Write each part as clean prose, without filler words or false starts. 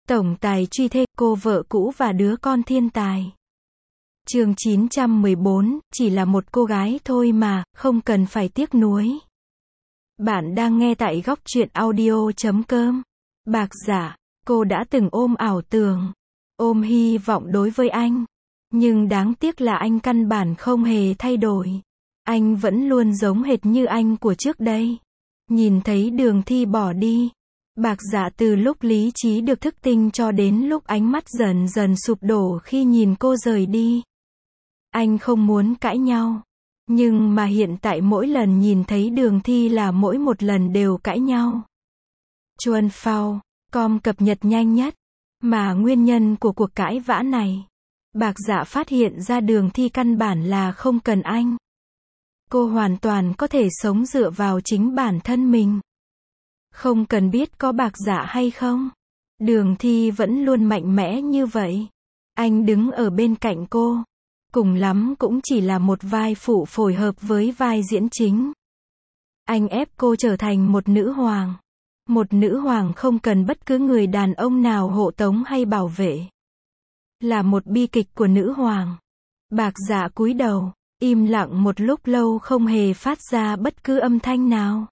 Tổng tài truy thê, cô vợ cũ và đứa con thiên tài. Chương 914, chỉ là một cô gái thôi mà, không cần phải tiếc nuối. Bạn đang nghe tại góc truyện audio.com. Bạc Dạ, cô đã từng ôm ảo tưởng, ôm hy vọng đối với anh. Nhưng đáng tiếc là anh căn bản không hề thay đổi. Anh vẫn luôn giống hệt như anh của trước đây. Nhìn thấy Đường Thi bỏ đi, Bạc Dạ từ lúc lý trí được thức tỉnh cho đến lúc ánh mắt dần dần sụp đổ khi nhìn cô rời đi. Anh không muốn cãi nhau. Nhưng mà hiện tại mỗi lần nhìn thấy Đường Thi là mỗi một lần đều cãi nhau. Chuan Phao, com cập nhật nhanh nhất. Mà nguyên nhân của cuộc cãi vã này, Bạc Dạ phát hiện ra Đường Thi căn bản là không cần anh. Cô hoàn toàn có thể sống dựa vào chính bản thân mình. Không cần biết có Bạc Dạ hay không. Đường Thi vẫn luôn mạnh mẽ như vậy. Anh đứng ở bên cạnh cô. Cùng lắm cũng chỉ là một vai phụ phối hợp với vai diễn chính. Anh ép cô trở thành một nữ hoàng. Một nữ hoàng không cần bất cứ người đàn ông nào hộ tống hay bảo vệ. Là một bi kịch của nữ hoàng. Bạc Dạ cúi đầu, im lặng một lúc lâu không hề phát ra bất cứ âm thanh nào.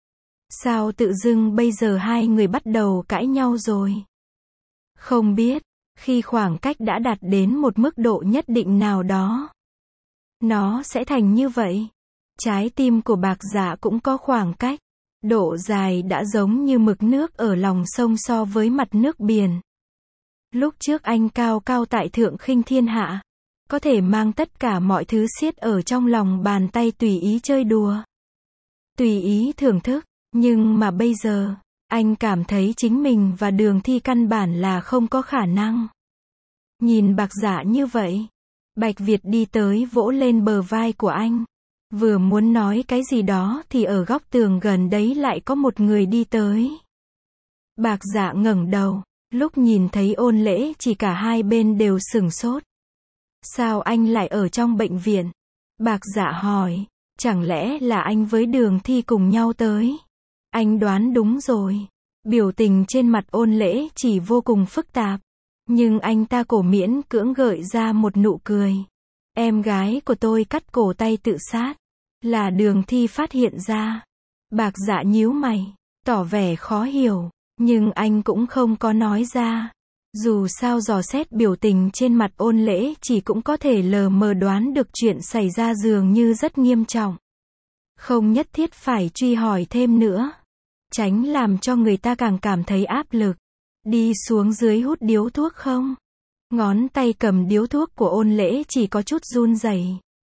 Sao tự dưng bây giờ hai người bắt đầu cãi nhau rồi? Không biết, khi khoảng cách đã đạt đến một mức độ nhất định nào đó, nó sẽ thành như vậy. Trái tim của Bạc Dạ cũng có khoảng cách. Độ dài đã giống như mực nước ở lòng sông so với mặt nước biển. Lúc trước anh cao cao tại thượng khinh thiên hạ, có thể mang tất cả mọi thứ siết ở trong lòng bàn tay tùy ý chơi đùa, tùy ý thưởng thức. Nhưng mà bây giờ, anh cảm thấy chính mình và Đường Thi căn bản là không có khả năng. Nhìn Bạc Dạ như vậy, Bạch Việt đi tới vỗ lên bờ vai của anh. Vừa muốn nói cái gì đó thì ở góc tường gần đấy lại có một người đi tới. Bạc Dạ ngẩng đầu, lúc nhìn thấy Ôn Lễ chỉ cả hai bên đều sửng sốt. Sao anh lại ở trong bệnh viện? Bạc Dạ hỏi, chẳng lẽ là anh với Đường Thi cùng nhau tới? Anh đoán đúng rồi. Biểu tình trên mặt Ôn Lễ chỉ vô cùng phức tạp. Nhưng anh ta cổ miễn cưỡng gợi ra một nụ cười. Em gái của tôi cắt cổ tay tự sát. Là Đường Thi phát hiện ra. Bạc Dạ nhíu mày, tỏ vẻ khó hiểu. Nhưng anh cũng không có nói ra. Dù sao dò xét biểu tình trên mặt Ôn Lễ chỉ cũng có thể lờ mờ đoán được chuyện xảy ra dường như rất nghiêm trọng. Không nhất thiết phải truy hỏi thêm nữa. Tránh làm cho người ta càng cảm thấy áp lực. Đi xuống dưới hút điếu thuốc không? Ngón tay cầm điếu thuốc của Ôn Lễ chỉ có chút run rẩy.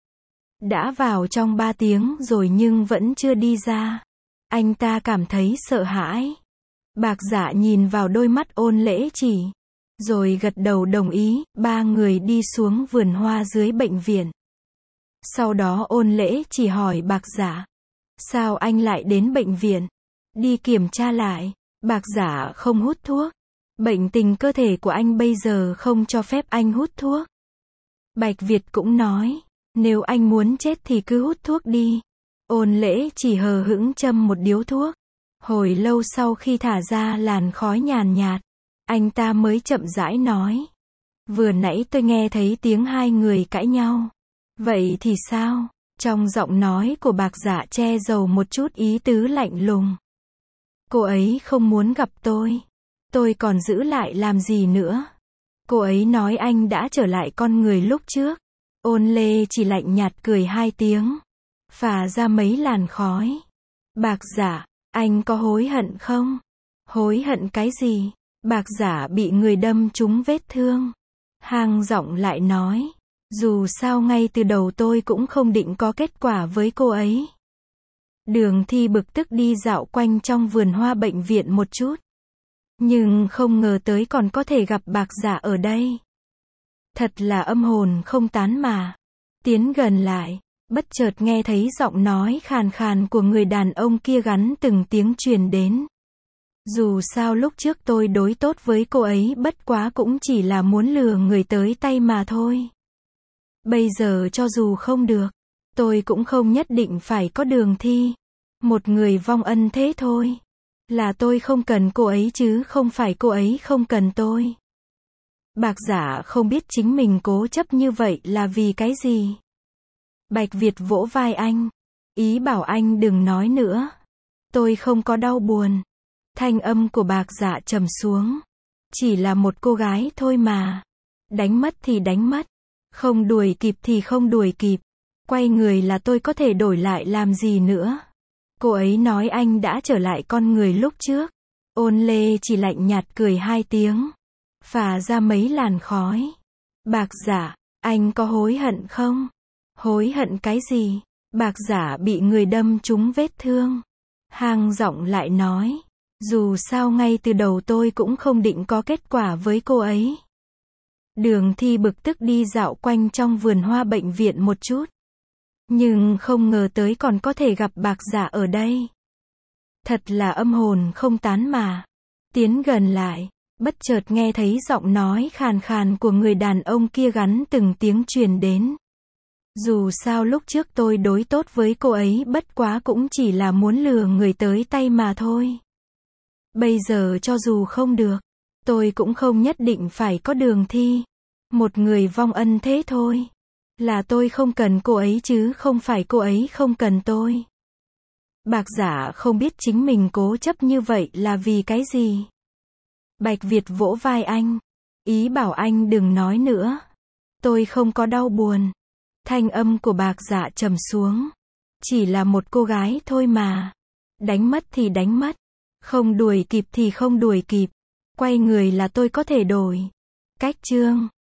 Đã vào trong 3 tiếng rồi nhưng vẫn chưa đi ra. Anh ta cảm thấy sợ hãi. Bạc Dạ nhìn vào đôi mắt Ôn Lễ chỉ, rồi gật đầu đồng ý. Ba người đi xuống vườn hoa dưới bệnh viện. Sau đó Ôn Lễ chỉ hỏi Bạc Dạ, sao anh lại đến bệnh viện? Đi kiểm tra lại. Bạc Dạ không hút thuốc. Bệnh tình cơ thể của anh bây giờ không cho phép anh hút thuốc. Bạch Việt cũng nói, nếu anh muốn chết thì cứ hút thuốc đi. Ôn Lễ chỉ hờ hững châm một điếu thuốc. Hồi lâu sau khi thả ra làn khói nhàn nhạt, anh ta mới chậm rãi nói, vừa nãy tôi nghe thấy tiếng hai người cãi nhau. Vậy thì sao? Trong giọng nói của Bạc Dạ che giấu một chút ý tứ lạnh lùng. Cô ấy không muốn gặp tôi còn giữ lại làm gì nữa? Cô ấy nói anh đã trở lại con người lúc trước. Ôn Lê chỉ lạnh nhạt cười 2 tiếng, phả ra mấy làn khói. Bạc Dạ, anh có hối hận không? Hối hận cái gì? Bạc Dạ bị người đâm trúng vết thương. Hang giọng lại nói, dù sao ngay từ đầu tôi cũng không định có kết quả với cô ấy. Đường Thi bực tức đi dạo quanh trong vườn hoa bệnh viện một chút. Nhưng không ngờ tới còn có thể gặp Bạc Dạ ở đây. Thật là âm hồn không tán mà. Tiến gần lại, bất chợt nghe thấy giọng nói khàn khàn của người đàn ông kia gắn từng tiếng truyền đến. Dù sao lúc trước tôi đối tốt với cô ấy bất quá cũng chỉ là muốn lừa người tới tay mà thôi. Bây giờ cho dù không được, tôi cũng không nhất định phải có Đường Thi. Một người vong ân thế thôi. Là tôi không cần cô ấy chứ không phải cô ấy không cần tôi. Bạc giả không biết chính mình cố chấp như vậy là vì cái gì. Bạch Việt vỗ vai anh. Ý bảo anh đừng nói nữa. Tôi không có đau buồn. Thanh âm của bạc dạ trầm xuống. Chỉ là một cô gái thôi mà. Đánh mất thì đánh mất. Không đuổi kịp thì không đuổi kịp. Quay người là tôi có thể đổi lại làm gì nữa. Cô ấy nói anh đã trở lại con người lúc trước. Ôn Lê chỉ lạnh nhạt cười 2 tiếng. Phả ra mấy làn khói. Bạc giả, anh có hối hận không? Hối hận cái gì? Bạc giả bị người đâm trúng vết thương. Hang giọng lại nói. Dù sao ngay từ đầu tôi cũng không định có kết quả với cô ấy. Đường Thi bực tức đi dạo quanh trong vườn hoa bệnh viện một chút. Nhưng không ngờ tới còn có thể gặp bạc giả ở đây. Thật là âm hồn không tán mà. Tiến gần lại, bất chợt nghe thấy giọng nói khàn khàn của người đàn ông kia gắn từng tiếng truyền đến. Dù sao lúc trước tôi đối tốt với cô ấy bất quá cũng chỉ là muốn lừa người tới tay mà thôi. Bây giờ cho dù không được, tôi cũng không nhất định phải có Đường Thi. Một người vong ân thế thôi. Là tôi không cần cô ấy chứ không phải cô ấy không cần tôi. Bạc giả không biết chính mình cố chấp như vậy là vì cái gì. Bạch Việt vỗ vai anh. Ý bảo anh đừng nói nữa. Tôi không có đau buồn. Thanh âm của bạc dạ trầm xuống. Chỉ là một cô gái thôi mà. Đánh mất thì đánh mất. Không đuổi kịp thì không đuổi kịp. Quay người là tôi có thể đổi. Cách chương